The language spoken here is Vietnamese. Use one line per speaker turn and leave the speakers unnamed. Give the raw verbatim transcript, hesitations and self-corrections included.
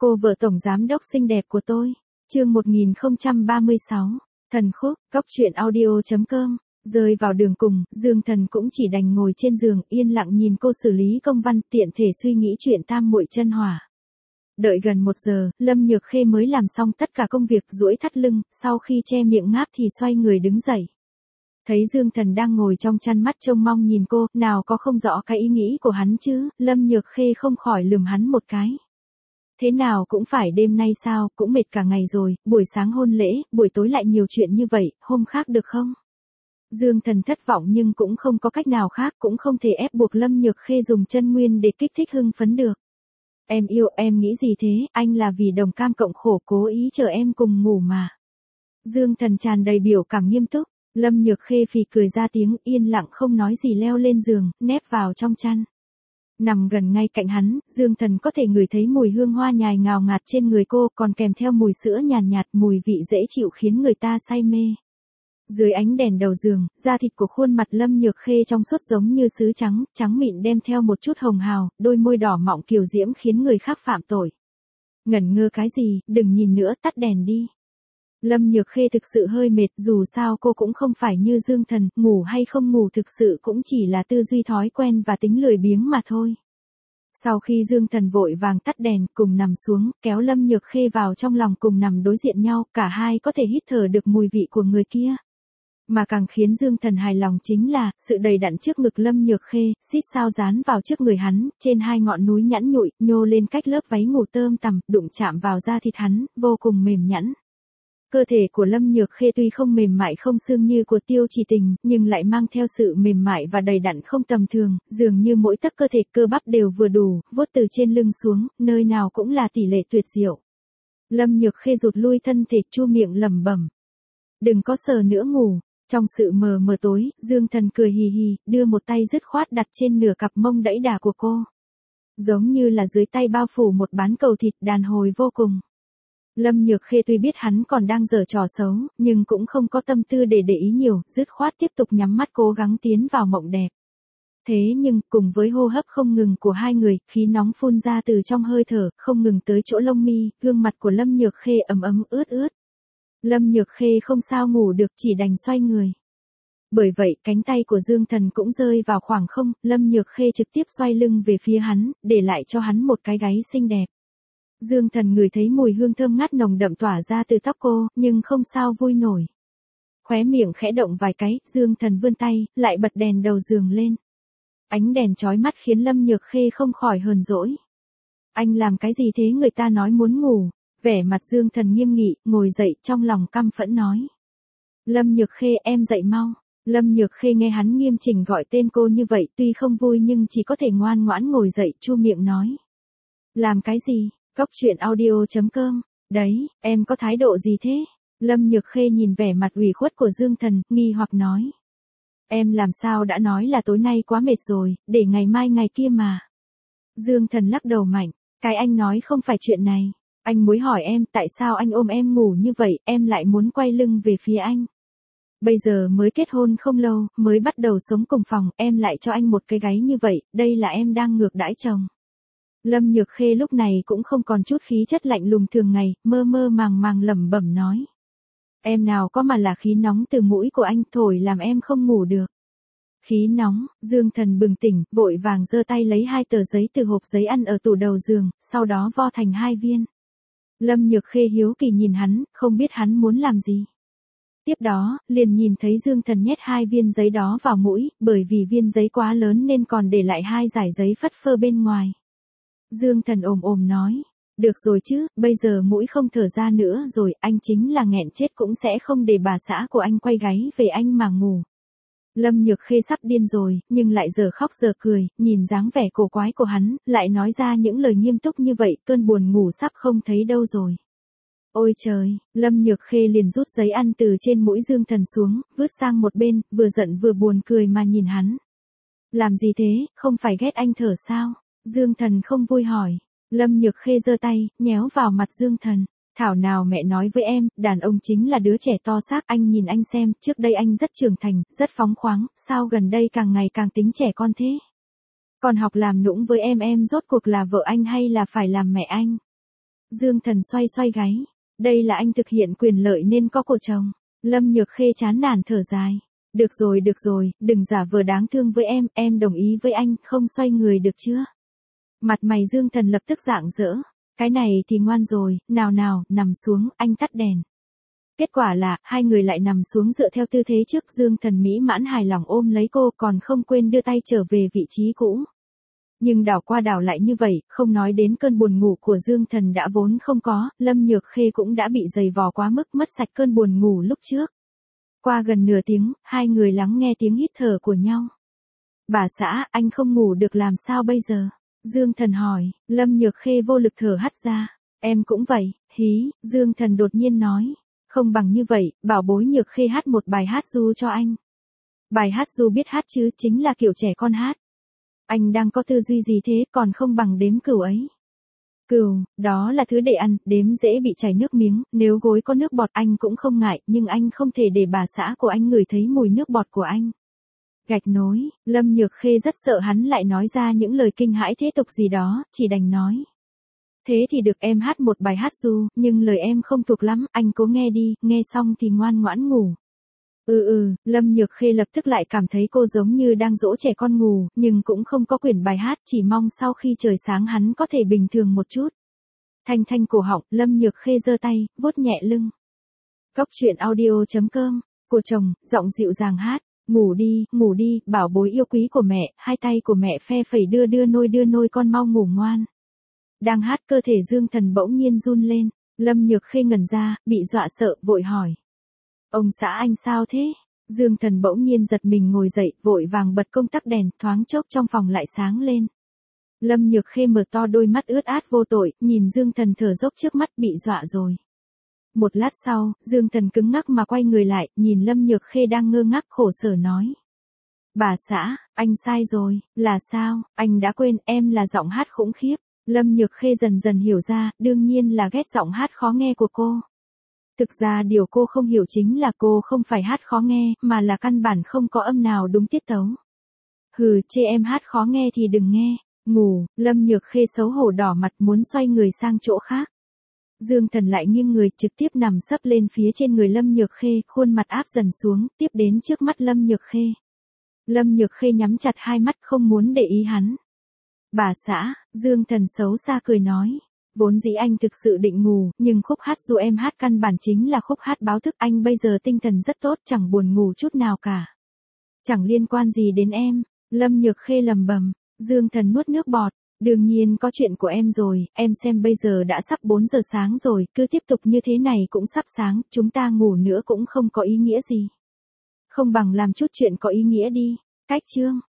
Cô vợ tổng giám đốc xinh đẹp của tôi. Chương một nghìn không trăm ba mươi sáu. Thần khúc, cóc truyện audio chấm com. Rơi vào đường cùng, Dương Thần cũng chỉ đành ngồi trên giường, yên lặng nhìn cô xử lý công văn, tiện thể suy nghĩ chuyện tam muội chân hỏa. Đợi gần một giờ, Lâm Nhược Khê mới làm xong tất cả công việc, duỗi thắt lưng, sau khi che miệng ngáp thì xoay người đứng dậy. Thấy Dương Thần đang ngồi trong chăn, mắt trông mong nhìn cô, nào có không rõ cái ý nghĩ của hắn chứ, Lâm Nhược Khê không khỏi lườm hắn một cái. Thế nào cũng phải đêm nay sao, cũng mệt cả ngày rồi, buổi sáng hôn lễ, buổi tối lại nhiều chuyện như vậy, hôm khác được không? Dương Thần thất vọng nhưng cũng không có cách nào khác, cũng không thể ép buộc Lâm Nhược Khê dùng chân nguyên để kích thích hưng phấn được. Em yêu, em nghĩ gì thế, anh là vì đồng cam cộng khổ cố ý chờ em cùng ngủ mà. Dương Thần tràn đầy biểu cảm nghiêm túc. Lâm Nhược Khê phì cười ra tiếng, yên lặng không nói gì leo lên giường, nép vào trong chăn. Nằm gần ngay cạnh hắn, Dương Thần có thể ngửi thấy mùi hương hoa nhài ngào ngạt trên người cô, còn kèm theo mùi sữa nhàn nhạt, mùi vị dễ chịu khiến người ta say mê. Dưới ánh đèn đầu giường, da thịt của khuôn mặt Lâm Nhược Khê trong suốt giống như sứ trắng, trắng mịn đem theo một chút hồng hào, đôi môi đỏ mọng kiều diễm khiến người khác phạm tội. Ngẩn ngơ cái gì, đừng nhìn nữa, tắt đèn đi. Lâm Nhược Khê thực sự hơi mệt, dù sao cô cũng không phải như Dương Thần, ngủ hay không ngủ thực sự cũng chỉ là tư duy thói quen và tính lười biếng mà thôi. Sau khi Dương Thần vội vàng tắt đèn, cùng nằm xuống, kéo Lâm Nhược Khê vào trong lòng cùng nằm đối diện nhau, cả hai có thể hít thở được mùi vị của người kia. Mà càng khiến Dương Thần hài lòng chính là, sự đầy đặn trước ngực Lâm Nhược Khê, xít sao dán vào trước người hắn, trên hai ngọn núi nhẵn nhụi, nhô lên cách lớp váy ngủ tơm tằm, đụng chạm vào da thịt hắn, vô cùng mềm nhẵn. Cơ thể của Lâm Nhược Khê tuy không mềm mại không xương như của Tiêu Chỉ Tình, nhưng lại mang theo sự mềm mại và đầy đặn không tầm thường, dường như mỗi tấc cơ thể cơ bắp đều vừa đủ, vuốt từ trên lưng xuống, nơi nào cũng là tỷ lệ tuyệt diệu. Lâm Nhược Khê rụt lui thân thể, chu miệng lẩm bẩm. Đừng có sờ nữa, ngủ. Trong sự mờ mờ tối, Dương Thần cười hì hì, đưa một tay dứt khoát đặt trên nửa cặp mông đẫy đà của cô. Giống như là dưới tay bao phủ một bán cầu thịt đàn hồi vô cùng. Lâm Nhược Khê tuy biết hắn còn đang giở trò xấu, nhưng cũng không có tâm tư để để ý nhiều, dứt khoát tiếp tục nhắm mắt cố gắng tiến vào mộng đẹp. Thế nhưng, cùng với hô hấp không ngừng của hai người, khí nóng phun ra từ trong hơi thở, không ngừng tới chỗ lông mi, gương mặt của Lâm Nhược Khê ấm ấm ướt ướt. Lâm Nhược Khê không sao ngủ được, chỉ đành xoay người. Bởi vậy, cánh tay của Dương Thần cũng rơi vào khoảng không, Lâm Nhược Khê trực tiếp xoay lưng về phía hắn, để lại cho hắn một cái gáy xinh đẹp. Dương Thần ngửi thấy mùi hương thơm ngát nồng đậm tỏa ra từ tóc cô, nhưng không sao vui nổi. Khóe miệng khẽ động vài cái, Dương Thần vươn tay, lại bật đèn đầu giường lên. Ánh đèn chói mắt khiến Lâm Nhược Khê không khỏi hờn dỗi. Anh làm cái gì thế, người ta nói muốn ngủ. Vẻ mặt Dương Thần nghiêm nghị, ngồi dậy, trong lòng căm phẫn nói. Lâm Nhược Khê, em dậy mau. Lâm Nhược Khê nghe hắn nghiêm chỉnh gọi tên cô như vậy, tuy không vui nhưng chỉ có thể ngoan ngoãn ngồi dậy, chu miệng nói. Làm cái gì? Cóc truyện audio chấm com. Đấy, em có thái độ gì thế? Lâm Nhược Khê nhìn vẻ mặt ủy khuất của Dương Thần, nghi hoặc nói. Em làm sao đã nói là tối nay quá mệt rồi, để ngày mai ngày kia mà. Dương Thần lắc đầu mạnh, cái anh nói không phải chuyện này. Anh muốn hỏi em, tại sao anh ôm em ngủ như vậy, em lại muốn quay lưng về phía anh. Bây giờ mới kết hôn không lâu, mới bắt đầu sống cùng phòng, em lại cho anh một cái gáy như vậy, đây là em đang ngược đãi chồng. Lâm Nhược Khê lúc này cũng không còn chút khí chất lạnh lùng thường ngày, mơ mơ màng màng lẩm bẩm nói. Em nào có mà là khí nóng từ mũi của anh thổi làm em không ngủ được. Khí nóng, Dương Thần bừng tỉnh, vội vàng giơ tay lấy hai tờ giấy từ hộp giấy ăn ở tủ đầu giường, sau đó vo thành hai viên. Lâm Nhược Khê hiếu kỳ nhìn hắn, không biết hắn muốn làm gì. Tiếp đó, liền nhìn thấy Dương Thần nhét hai viên giấy đó vào mũi, bởi vì viên giấy quá lớn nên còn để lại hai dải giấy phất phơ bên ngoài. Dương Thần ồm ồm nói, được rồi chứ, bây giờ mũi không thở ra nữa rồi, anh chính là nghẹn chết cũng sẽ không để bà xã của anh quay gáy về anh mà ngủ. Lâm Nhược Khê sắp điên rồi, nhưng lại giờ khóc giờ cười, nhìn dáng vẻ cổ quái của hắn, lại nói ra những lời nghiêm túc như vậy, cơn buồn ngủ sắp không thấy đâu rồi. Ôi trời, Lâm Nhược Khê liền rút giấy ăn từ trên mũi Dương Thần xuống, vứt sang một bên, vừa giận vừa buồn cười mà nhìn hắn. Làm gì thế, không phải ghét anh thở sao? Dương Thần không vui hỏi. Lâm Nhược Khê giơ tay, nhéo vào mặt Dương Thần. Thảo nào mẹ nói với em, đàn ông chính là đứa trẻ to xác, anh nhìn anh xem, trước đây anh rất trưởng thành, rất phóng khoáng, sao gần đây càng ngày càng tính trẻ con thế? Còn học làm nũng với em em rốt cuộc là vợ anh hay là phải làm mẹ anh? Dương Thần xoay xoay gáy. Đây là anh thực hiện quyền lợi nên có của chồng. Lâm Nhược Khê chán nản thở dài. Được rồi được rồi, đừng giả vờ đáng thương với em, em đồng ý với anh, không xoay người được chưa? Mặt mày Dương Thần lập tức rạng rỡ. Cái này thì ngoan rồi, nào nào, nằm xuống, anh tắt đèn. Kết quả là, hai người lại nằm xuống dựa theo tư thế trước. Dương Thần mỹ mãn hài lòng ôm lấy cô, còn không quên đưa tay trở về vị trí cũ. Nhưng đảo qua đảo lại như vậy, không nói đến cơn buồn ngủ của Dương Thần đã vốn không có, Lâm Nhược Khê cũng đã bị dày vò quá mức, mất sạch cơn buồn ngủ lúc trước. Qua gần nửa tiếng, hai người lắng nghe tiếng hít thở của nhau. Bà xã, anh không ngủ được làm sao bây giờ? Dương Thần hỏi. Lâm Nhược Khê vô lực thở hắt ra. Em cũng vậy, hí, Dương Thần đột nhiên nói. Không bằng như vậy, bảo bối Nhược Khê hát một bài hát ru cho anh. Bài hát ru biết hát chứ, chính là kiểu trẻ con hát. Anh đang có tư duy gì thế, còn không bằng đếm cừu ấy. Cừu, đó là thứ để ăn, đếm dễ bị chảy nước miếng, nếu gối có nước bọt anh cũng không ngại, nhưng anh không thể để bà xã của anh ngửi thấy mùi nước bọt của anh. Gạch nối, Lâm Nhược Khê rất sợ hắn lại nói ra những lời kinh hãi thế tục gì đó, chỉ đành nói. Thế thì được, em hát một bài hát ru, nhưng lời em không thuộc lắm, anh cố nghe đi, nghe xong thì ngoan ngoãn ngủ. Ừ ừ, Lâm Nhược Khê lập tức lại cảm thấy cô giống như đang dỗ trẻ con ngủ, nhưng cũng không có quyển bài hát, chỉ mong sau khi trời sáng hắn có thể bình thường một chút. Thanh thanh cổ họng, Lâm Nhược Khê giơ tay, vuốt nhẹ lưng. Góc truyện audio chấm com, của chồng, giọng dịu dàng hát. Ngủ đi, ngủ đi, bảo bối yêu quý của mẹ, hai tay của mẹ phe phẩy đưa đưa nôi đưa nôi con mau ngủ ngoan. Đang hát cơ thể Dương Thần bỗng nhiên run lên, Lâm Nhược Khê ngẩn ra, bị dọa sợ, vội hỏi. Ông xã anh sao thế? Dương Thần bỗng nhiên giật mình ngồi dậy, vội vàng bật công tắc đèn, thoáng chốc trong phòng lại sáng lên. Lâm Nhược Khê mở to đôi mắt ướt át vô tội, nhìn Dương Thần thở dốc trước mắt, bị dọa rồi. Một lát sau, Dương Thần cứng ngắc mà quay người lại, nhìn Lâm Nhược Khê đang ngơ ngác khổ sở nói. Bà xã, anh sai rồi, là sao, anh đã quên em là giọng hát khủng khiếp. Lâm Nhược Khê dần dần hiểu ra, đương nhiên là ghét giọng hát khó nghe của cô. Thực ra điều cô không hiểu chính là cô không phải hát khó nghe, mà là căn bản không có âm nào đúng tiết tấu. Hừ, chê em hát khó nghe thì đừng nghe, ngủ, Lâm Nhược Khê xấu hổ đỏ mặt muốn xoay người sang chỗ khác. Dương Thần lại nghiêng người trực tiếp nằm sấp lên phía trên người Lâm Nhược Khê, khuôn mặt áp dần xuống, tiếp đến trước mắt Lâm Nhược Khê. Lâm Nhược Khê nhắm chặt hai mắt không muốn để ý hắn. Bà xã, Dương Thần xấu xa cười nói. Vốn dĩ anh thực sự định ngủ, nhưng khúc hát ru em hát căn bản chính là khúc hát báo thức, anh bây giờ tinh thần rất tốt, chẳng buồn ngủ chút nào cả. Chẳng liên quan gì đến em, Lâm Nhược Khê lầm bầm. Dương Thần nuốt nước bọt. Đương nhiên có chuyện của em rồi, em xem bây giờ đã sắp bốn giờ sáng rồi, cứ tiếp tục như thế này cũng sắp sáng, chúng ta ngủ nữa cũng không có ý nghĩa gì. Không bằng làm chút chuyện có ý nghĩa đi. Cách chương.